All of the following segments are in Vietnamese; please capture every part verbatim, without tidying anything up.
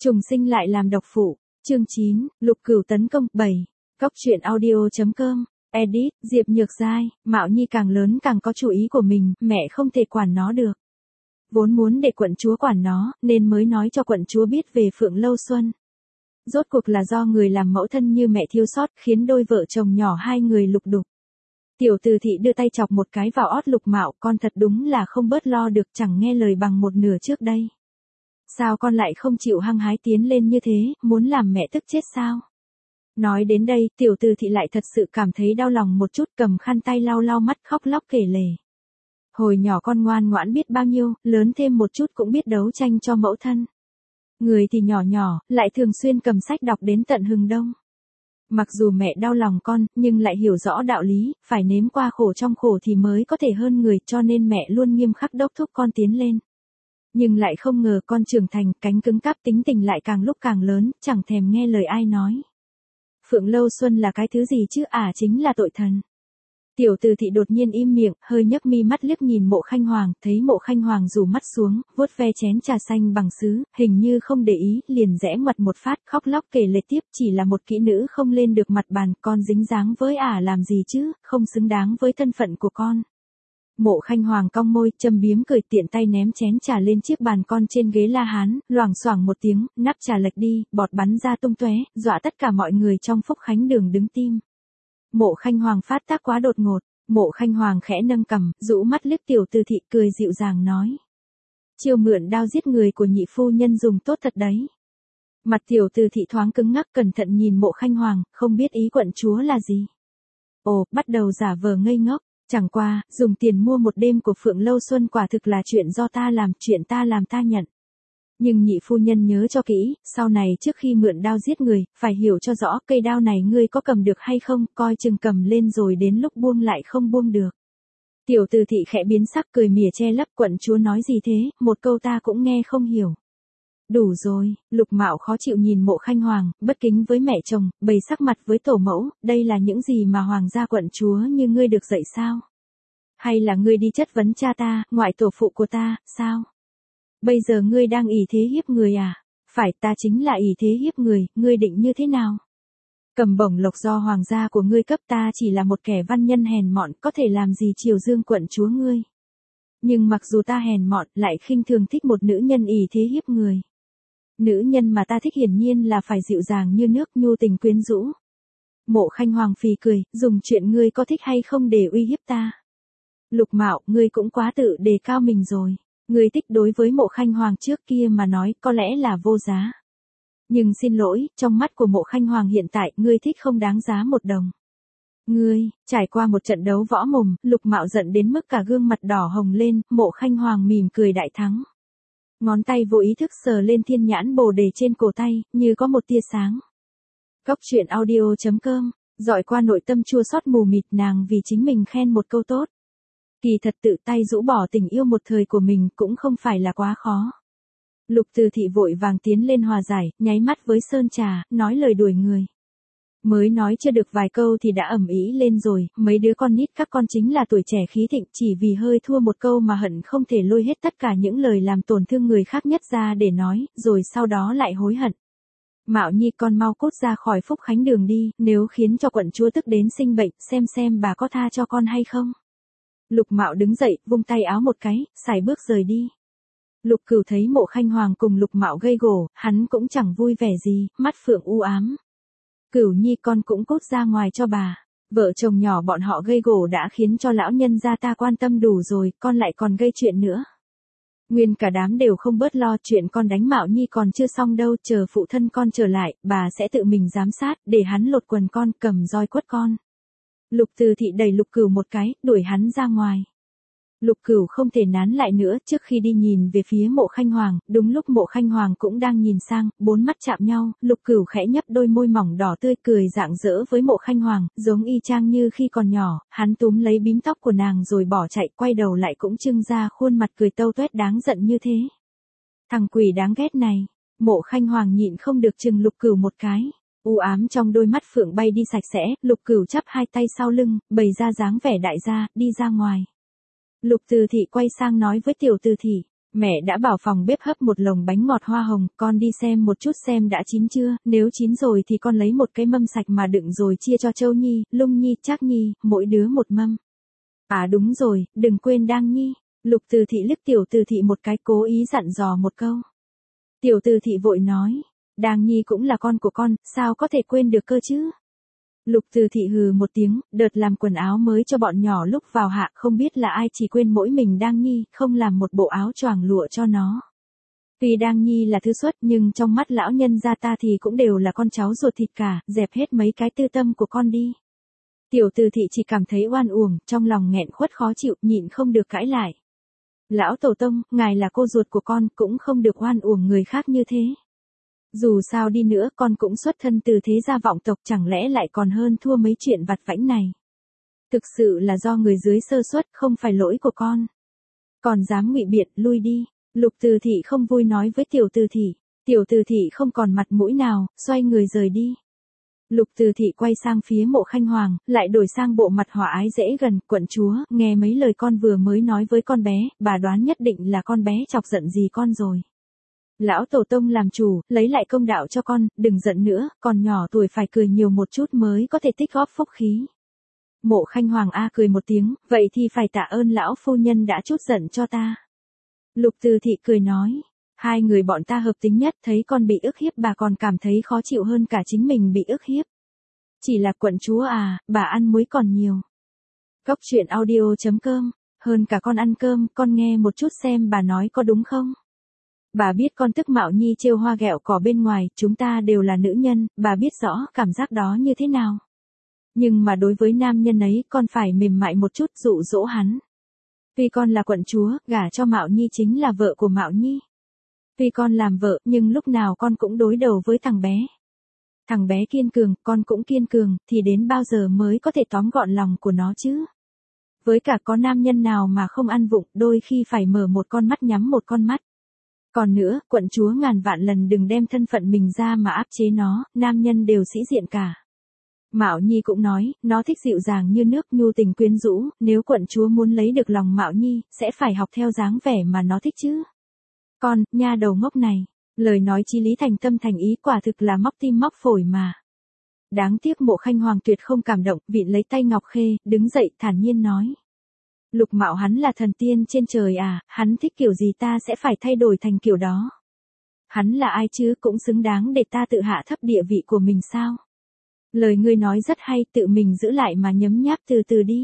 Trùng sinh lại làm độc phụ. Chương chín, Lục Cửu tấn công. bảy. Cóc truyện audio chấm com. Edit, Diệp Nhược Giai. Mạo Nhi càng lớn càng có chủ ý của mình, mẹ không thể quản nó được. Vốn muốn để quận chúa quản nó, nên mới nói cho quận chúa biết về Phượng Lâu Xuân. Rốt cuộc là do người làm mẫu thân như mẹ thiếu sót, khiến đôi vợ chồng nhỏ hai người lục đục. Tiểu Từ Thị đưa tay chọc một cái vào ót Lục Mạo, con thật đúng là không bớt lo được, chẳng nghe lời bằng một nửa trước đây. Sao con lại không chịu hăng hái tiến lên như thế, muốn làm mẹ tức chết sao? Nói đến đây, Tiểu Từ Thị lại thật sự cảm thấy đau lòng một chút, cầm khăn tay lau lau mắt khóc lóc kể lể. Hồi nhỏ con ngoan ngoãn biết bao nhiêu, lớn thêm một chút cũng biết đấu tranh cho mẫu thân. Người thì nhỏ nhỏ, lại thường xuyên cầm sách đọc đến tận hừng đông. Mặc dù mẹ đau lòng con, nhưng lại hiểu rõ đạo lý, phải nếm qua khổ trong khổ thì mới có thể hơn người, cho nên mẹ luôn nghiêm khắc đốc thúc con tiến lên. Nhưng lại không ngờ con trưởng thành, cánh cứng cáp, tính tình lại càng lúc càng lớn, chẳng thèm nghe lời ai nói. Phượng Lâu Xuân là cái thứ gì chứ, à chính là tội thần. Tiểu Từ Thị đột nhiên im miệng, hơi nhấc mi mắt liếc nhìn Mộ Khanh Hoàng, thấy Mộ Khanh Hoàng rủ mắt xuống, vuốt ve chén trà xanh bằng sứ, hình như không để ý, liền rẽ ngoặt một phát, khóc lóc kể lể tiếp, chỉ là một kỹ nữ không lên được mặt bàn, con dính dáng với ả à làm gì chứ, không xứng đáng với thân phận của con. Mộ Khanh Hoàng cong môi, châm biếm cười, tiện tay ném chén trà lên chiếc bàn con trên ghế la hán, loảng xoảng một tiếng, nắp trà lệch đi, bọt bắn ra tung tóe, dọa tất cả mọi người trong Phúc Khánh Đường đứng tim. Mộ Khanh Hoàng phát tác quá đột ngột, Mộ Khanh Hoàng khẽ nâng cằm, rũ mắt liếc Tiểu Từ Thị, cười dịu dàng nói: chiêu mượn đao giết người của nhị phu nhân dùng tốt thật đấy. Mặt Tiểu Từ Thị thoáng cứng ngắc, cẩn thận nhìn Mộ Khanh Hoàng, không biết ý quận chúa là gì. Ồ, bắt đầu giả vờ ngây ngốc. Chẳng qua, dùng tiền mua một đêm của Phượng Lâu Xuân quả thực là chuyện do ta làm, chuyện ta làm ta nhận. Nhưng nhị phu nhân nhớ cho kỹ, sau này trước khi mượn đao giết người, phải hiểu cho rõ cây đao này ngươi có cầm được hay không, coi chừng cầm lên rồi đến lúc buông lại không buông được. Tiểu Từ Thị khẽ biến sắc, cười mỉa che lấp, quận chúa nói gì thế, một câu ta cũng nghe không hiểu. Đủ rồi, Lục Mạo khó chịu nhìn Mộ Khanh Hoàng, bất kính với mẹ chồng, bày sắc mặt với tổ mẫu, đây là những gì mà hoàng gia quận chúa như ngươi được dạy sao? Hay là ngươi đi chất vấn cha ta, ngoại tổ phụ của ta, sao? Bây giờ ngươi đang ỷ thế hiếp người à? Phải, ta chính là ỷ thế hiếp người, ngươi định như thế nào? Cầm bổng lộc do hoàng gia của ngươi cấp, ta chỉ là một kẻ văn nhân hèn mọn, có thể làm gì chiều dương quận chúa ngươi? Nhưng mặc dù ta hèn mọn, lại khinh thường thích một nữ nhân ỷ thế hiếp người. Nữ nhân mà ta thích hiển nhiên là phải dịu dàng như nước, nhu tình quyến rũ. Mộ Khanh Hoàng phì cười, dùng chuyện ngươi có thích hay không để uy hiếp ta. Lục Mạo, ngươi cũng quá tự đề cao mình rồi. Ngươi thích đối với Mộ Khanh Hoàng trước kia mà nói, có lẽ là vô giá. Nhưng xin lỗi, trong mắt của Mộ Khanh Hoàng hiện tại, ngươi thích không đáng giá một đồng. Ngươi, trải qua một trận đấu võ mồm, Lục Mạo giận đến mức cả gương mặt đỏ hồng lên, Mộ Khanh Hoàng mỉm cười đại thắng. Ngón tay vô ý thức sờ lên thiên nhãn bồ đề trên cổ tay, như có một tia sáng. Cóc truyện audio chấm com, dọi qua nội tâm chua xót mù mịt, nàng vì chính mình khen một câu tốt. Kỳ thật tự tay rũ bỏ tình yêu một thời của mình cũng không phải là quá khó. Lục Từ Thị vội vàng tiến lên hòa giải, nháy mắt với sơn trà, nói lời đuổi người. Mới nói chưa được vài câu thì đã ầm ĩ lên rồi, mấy đứa con nít các con chính là tuổi trẻ khí thịnh, chỉ vì hơi thua một câu mà hận không thể lôi hết tất cả những lời làm tổn thương người khác nhất ra để nói, rồi sau đó lại hối hận. Mạo Nhi, con mau cút ra khỏi Phúc Khánh Đường đi, nếu khiến cho quận chúa tức đến sinh bệnh, xem xem bà có tha cho con hay không. Lục Mạo đứng dậy, vung tay áo một cái, sải bước rời đi. Lục Cửu thấy Mộ Khanh Hoàng cùng Lục Mạo gây gổ, hắn cũng chẳng vui vẻ gì, mắt phượng u ám. Cửu Nhi, con cũng cút ra ngoài cho bà. Vợ chồng nhỏ bọn họ gây gổ đã khiến cho lão nhân gia ta quan tâm đủ rồi, con lại còn gây chuyện nữa. Nguyên cả đám đều không bớt lo, chuyện con đánh Mạo Nhi còn chưa xong đâu, chờ phụ thân con trở lại, bà sẽ tự mình giám sát, để hắn lột quần con, cầm roi quất con. Lục Từ Thị đẩy Lục Cửu một cái, đuổi hắn ra ngoài. Lục Cửu không thể nán lại nữa, trước khi đi nhìn về phía Mộ Khanh Hoàng, đúng lúc Mộ Khanh Hoàng cũng đang nhìn sang, bốn mắt chạm nhau, Lục Cửu khẽ nhấp đôi môi mỏng đỏ tươi, cười rạng rỡ với Mộ Khanh Hoàng, giống y chang như khi còn nhỏ, hắn túm lấy bím tóc của nàng rồi bỏ chạy, quay đầu lại cũng trưng ra khuôn mặt cười tâu tuét đáng giận như thế. Thằng quỷ đáng ghét này, Mộ Khanh Hoàng nhịn không được chừng Lục Cửu một cái. U ám trong đôi mắt phượng bay đi sạch sẽ, Lục Cửu chắp hai tay sau lưng, bày ra dáng vẻ đại gia, đi ra ngoài. Lục Từ Thị quay sang nói với Tiểu Từ Thị, Mẹ đã bảo phòng bếp hấp một lồng bánh ngọt hoa hồng, con đi xem một chút xem đã chín chưa, nếu chín rồi thì con lấy một cái mâm sạch mà đựng rồi chia cho Châu Nhi, Lung Nhi, Trác Nhi, mỗi đứa một mâm. À đúng rồi, đừng quên Đang Nhi. Lục Từ Thị liếc Tiểu Từ Thị một cái, cố ý dặn dò một câu. Tiểu Từ Thị vội nói, Đang Nhi cũng là con của con, sao có thể quên được cơ chứ? Lục Từ Thị hừ một tiếng, đợt làm quần áo mới cho bọn nhỏ lúc vào hạ, không biết là ai chỉ quên mỗi mình Đang Nhi, không làm một bộ áo choàng lụa cho nó. Tuy Đang Nhi là thứ xuất nhưng trong mắt lão nhân gia ta thì cũng đều là con cháu ruột thịt cả, dẹp hết mấy cái tư tâm của con đi. Tiểu Từ Thị chỉ cảm thấy oan uổng, trong lòng nghẹn khuất khó chịu, nhịn không được cãi lại. Lão Tổ Tông, ngài là cô ruột của con, cũng không được oan uổng người khác như thế. Dù sao đi nữa con cũng xuất thân từ thế gia vọng tộc, chẳng lẽ lại còn hơn thua mấy chuyện vặt vãnh này. Thực sự là do người dưới sơ suất, không phải lỗi của con. Còn dám ngụy biện, lui đi. Lục Từ Thị không vui nói với Tiểu Từ Thị. Tiểu Từ Thị không còn mặt mũi nào, xoay người rời đi. Lục Từ Thị quay sang phía Mộ Khanh Hoàng, lại đổi sang bộ mặt hòa ái dễ gần, quận chúa, nghe mấy lời con vừa mới nói với con bé, bà đoán nhất định là con bé chọc giận gì con rồi. Lão Tổ Tông làm chủ, lấy lại công đạo cho con, đừng giận nữa, còn nhỏ tuổi phải cười nhiều một chút mới có thể tích góp phúc khí. Mộ Khanh Hoàng a cười một tiếng, vậy thì phải tạ ơn lão phu nhân đã trút giận cho ta. Lục Từ Thị cười nói, hai người bọn ta hợp tính nhất, thấy con bị ức hiếp bà còn cảm thấy khó chịu hơn cả chính mình bị ức hiếp. Chỉ là quận chúa à, bà ăn muối còn nhiều. Cốc truyện audio chấm com, hơn cả con ăn cơm, con nghe một chút xem bà nói có đúng không? Bà biết con tức Mạo Nhi trêu hoa ghẹo cỏ bên ngoài, chúng ta đều là nữ nhân, bà biết rõ cảm giác đó như thế nào. Nhưng mà đối với nam nhân ấy, con phải mềm mại một chút, dụ dỗ hắn. Tuy con là quận chúa, gả cho Mạo Nhi chính là vợ của Mạo Nhi. Tuy con làm vợ, nhưng lúc nào con cũng đối đầu với thằng bé. Thằng bé kiên cường, con cũng kiên cường, thì đến bao giờ mới có thể tóm gọn lòng của nó chứ? Với cả có nam nhân nào mà không ăn vụng, đôi khi phải mở một con mắt nhắm một con mắt. Còn nữa, quận chúa ngàn vạn lần đừng đem thân phận mình ra mà áp chế nó, nam nhân đều sĩ diện cả. Mạo Nhi cũng nói, nó thích dịu dàng như nước, nhu tình quyến rũ, nếu quận chúa muốn lấy được lòng Mạo Nhi, sẽ phải học theo dáng vẻ mà nó thích chứ. Con, nha đầu ngốc này, lời nói chí lý thành tâm thành ý, quả thực là móc tim móc phổi mà. Đáng tiếc Mộ Khanh Hoàng tuyệt không cảm động, vịn lấy tay Ngọc Khê, đứng dậy thản nhiên nói. Lục Mạo hắn là thần tiên trên trời à, hắn thích kiểu gì ta sẽ phải thay đổi thành kiểu đó. Hắn là ai chứ, cũng xứng đáng để ta tự hạ thấp địa vị của mình sao? Lời ngươi nói rất hay, tự mình giữ lại mà nhấm nháp từ từ đi.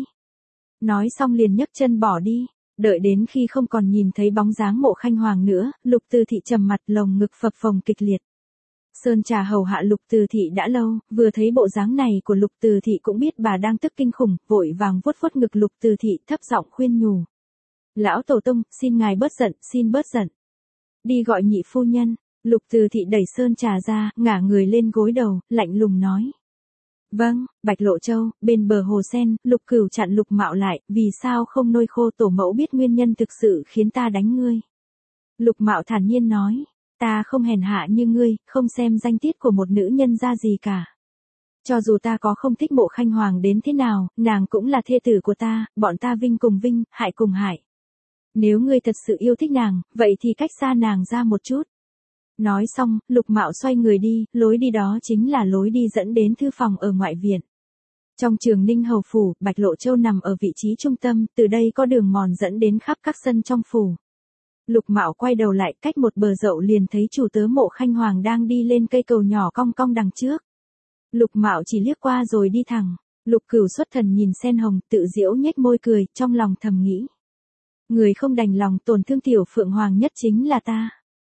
Nói xong liền nhấc chân bỏ đi. Đợi đến khi không còn nhìn thấy bóng dáng Mộ Khanh Hoàng nữa, Lục Từ Thị trầm mặt, lồng ngực phập phồng kịch liệt. Sơn Trà hầu hạ Lục Từ Thị đã lâu, vừa thấy bộ dáng này của Lục Từ Thị cũng biết bà đang tức kinh khủng, vội vàng vuốt vuốt ngực Lục Từ Thị, thấp giọng khuyên nhủ. Lão Tổ Tông, xin ngài bớt giận, xin bớt giận. Đi gọi nhị phu nhân. Lục Từ Thị đẩy Sơn Trà ra, ngả người lên gối đầu, lạnh lùng nói. Vâng, Bạch Lộ Châu, bên bờ hồ sen, Lục Cửu chặn Lục Mạo lại, vì sao không nôi khô tổ mẫu biết nguyên nhân thực sự khiến ta đánh ngươi. Lục Mạo thản nhiên nói, ta không hèn hạ như ngươi, không xem danh tiết của một nữ nhân ra gì cả. Cho dù ta có không thích Mộ Khanh Hoàng đến thế nào, nàng cũng là thê tử của ta, bọn ta vinh cùng vinh, hại cùng hại. Nếu ngươi thật sự yêu thích nàng, vậy thì cách xa nàng ra một chút. Nói xong, Lục Mạo xoay người đi, lối đi đó chính là lối đi dẫn đến thư phòng ở ngoại viện. Trong Trường Ninh hầu phủ, Bạch Lộ Châu nằm ở vị trí trung tâm, từ đây có đường mòn dẫn đến khắp các sân trong phủ. Lục Mạo quay đầu lại, cách một bờ dậu liền thấy chủ tớ Mộ Khanh Hoàng đang đi lên cây cầu nhỏ cong cong đằng trước. Lục Mạo chỉ liếc qua rồi đi thẳng. Lục Cửu xuất thần nhìn sen hồng, tự giễu nhếch môi cười, trong lòng thầm nghĩ. Người không đành lòng tổn thương tiểu Phượng Hoàng nhất chính là ta.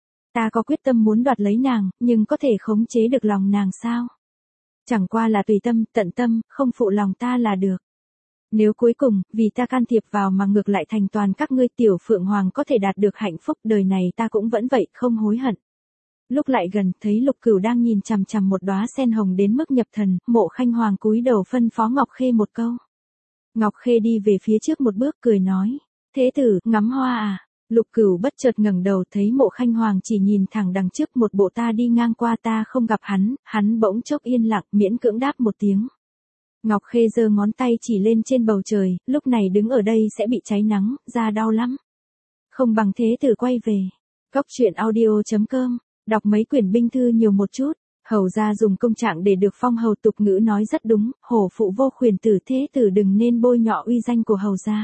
Ta có quyết tâm muốn đoạt lấy nàng, nhưng có thể khống chế được lòng nàng sao? Chẳng qua là tùy tâm, tận tâm, không phụ lòng ta là được. Nếu cuối cùng, vì ta can thiệp vào mà ngược lại thành toàn các ngươi, tiểu Phượng Hoàng có thể đạt được hạnh phúc, đời này ta cũng vẫn vậy, không hối hận. Lúc lại gần, thấy Lục Cửu đang nhìn chằm chằm một đóa sen hồng đến mức nhập thần, Mộ Khanh Hoàng cúi đầu phân phó Ngọc Khê một câu. Ngọc Khê đi về phía trước một bước cười nói, thế tử, ngắm hoa à? Lục Cửu bất chợt ngẩng đầu thấy Mộ Khanh Hoàng chỉ nhìn thẳng đằng trước, một bộ ta đi ngang qua ta không gặp hắn, hắn bỗng chốc yên lặng, miễn cưỡng đáp một tiếng. Ngọc Khê giơ ngón tay chỉ lên trên bầu trời, lúc này đứng ở đây sẽ bị cháy nắng, da đau lắm. Không bằng thế tử quay về. Cóc truyện audio chấm com, đọc mấy quyển binh thư nhiều một chút. Hầu gia dùng công trạng để được phong hầu, tục ngữ nói rất đúng, hổ phụ vô khuyển tử, thế tử đừng nên bôi nhọ uy danh của hầu gia.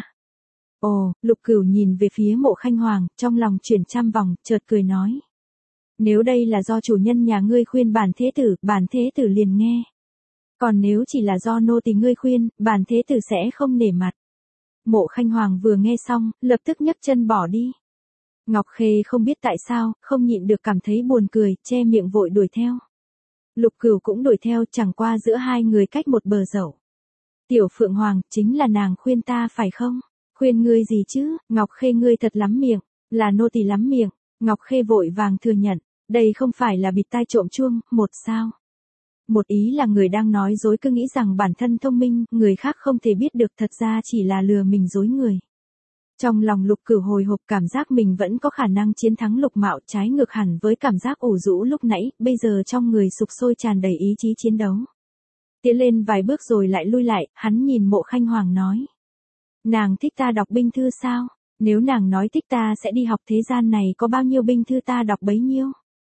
Ồ, Lục Cửu nhìn về phía Mộ Khanh Hoàng, trong lòng chuyển trăm vòng, chợt cười nói. Nếu đây là do chủ nhân nhà ngươi khuyên bản thế tử, bản thế tử liền nghe. Còn nếu chỉ là do nô tỳ ngươi khuyên, bản thế tử sẽ không nể mặt. Mộ Khanh Hoàng vừa nghe xong, lập tức nhấc chân bỏ đi. Ngọc Khê không biết tại sao, không nhịn được cảm thấy buồn cười, che miệng vội đuổi theo. Lục Cửu cũng đuổi theo, chẳng qua giữa hai người cách một bờ dậu. Tiểu Phượng Hoàng, chính là nàng khuyên ta phải không? Khuyên ngươi gì chứ, Ngọc Khê ngươi thật lắm miệng, là nô tỳ lắm miệng. Ngọc Khê vội vàng thừa nhận, đây không phải là bịt tai trộm chuông, một sao. Một ý là người đang nói dối cứ nghĩ rằng bản thân thông minh, người khác không thể biết được, thật ra chỉ là lừa mình dối người. Trong lòng Lục Cửu hồi hộp, cảm giác mình vẫn có khả năng chiến thắng Lục Mạo, trái ngược hẳn với cảm giác ủ rũ lúc nãy, bây giờ trong người sục sôi tràn đầy ý chí chiến đấu. Tiến lên vài bước rồi lại lui lại, hắn nhìn Mộ Khanh Hoàng nói. Nàng thích ta đọc binh thư sao? Nếu nàng nói thích ta sẽ đi học, thế gian này có bao nhiêu binh thư ta đọc bấy nhiêu.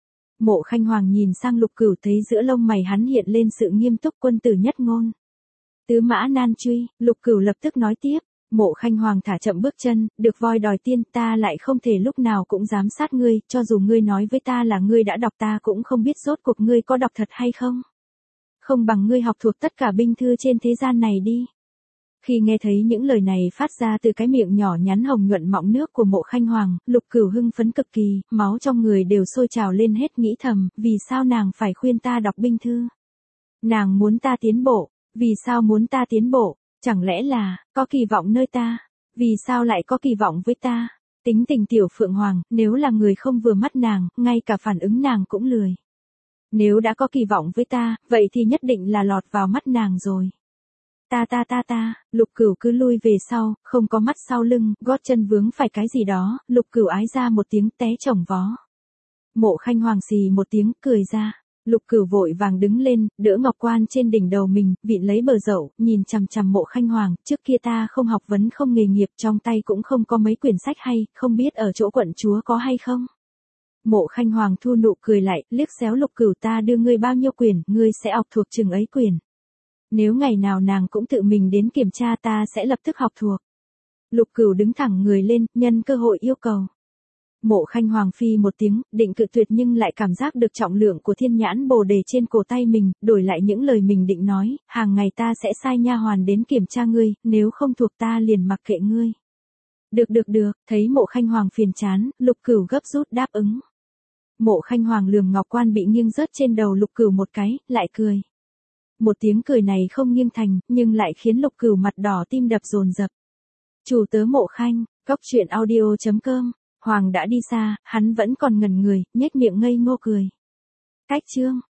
Mộ Khanh Hoàng nhìn sang Lục Cửu, thấy giữa lông mày hắn hiện lên sự nghiêm túc, quân tử nhất ngôn. Tứ mã nan truy, Lục Cửu lập tức nói tiếp. Mộ Khanh Hoàng thả chậm bước chân, được voi đòi tiên, ta lại không thể lúc nào cũng giám sát ngươi, cho dù ngươi nói với ta là ngươi đã đọc, ta cũng không biết rốt cuộc ngươi có đọc thật hay không. Không bằng ngươi học thuộc tất cả binh thư trên thế gian này đi. Khi nghe thấy những lời này phát ra từ cái miệng nhỏ nhắn hồng nhuận mọng nước của Mộ Khanh Hoàng, Lục Cửu hưng phấn cực kỳ, máu trong người đều sôi trào lên hết, nghĩ thầm, vì sao nàng phải khuyên ta đọc binh thư? Nàng muốn ta tiến bộ, vì sao muốn ta tiến bộ? Chẳng lẽ là, có kỳ vọng nơi ta? Vì sao lại có kỳ vọng với ta? Tính tình Tiểu Phượng Hoàng, nếu là người không vừa mắt nàng, ngay cả phản ứng nàng cũng lười. Nếu đã có kỳ vọng với ta, vậy thì nhất định là lọt vào mắt nàng rồi. Ta ta ta ta, Lục Cửu cứ lui về sau, không có mắt sau lưng, gót chân vướng phải cái gì đó, Lục Cửu ái ra một tiếng, té chồng vó. Mộ Khanh Hoàng xì một tiếng, cười ra. Lục Cửu vội vàng đứng lên, đỡ ngọc quan trên đỉnh đầu mình, vịn lấy bờ dậu, nhìn chằm chằm Mộ Khanh Hoàng, trước kia ta không học vấn không nghề nghiệp, trong tay cũng không có mấy quyển sách hay, không biết ở chỗ quận chúa có hay không. Mộ Khanh Hoàng thu nụ cười lại, liếc xéo Lục Cửu, ta đưa ngươi bao nhiêu quyển, ngươi sẽ học thuộc chừng ấy quyển. Nếu ngày nào nàng cũng tự mình đến kiểm tra, ta sẽ lập tức học thuộc. Lục Cửu đứng thẳng người lên, nhân cơ hội yêu cầu. Mộ Khanh Hoàng phi một tiếng, định cự tuyệt nhưng lại cảm giác được trọng lượng của thiên nhãn bồ đề trên cổ tay mình, đổi lại những lời mình định nói, hàng ngày ta sẽ sai nha hoàn đến kiểm tra ngươi, nếu không thuộc ta liền mặc kệ ngươi. Được được được, thấy Mộ Khanh Hoàng phiền chán, Lục Cửu gấp rút đáp ứng. Mộ Khanh Hoàng lườm ngọc quan bị nghiêng rớt trên đầu Lục Cửu một cái, lại cười. Một tiếng cười này không nghiêng thành, nhưng lại khiến Lục Cửu mặt đỏ tim đập dồn dập. Chủ tớ Mộ Khanh, cóc truyện audio chấm com. Hoàng đã đi xa, hắn vẫn còn ngẩn người, nhếch miệng ngây ngô cười. Cách chương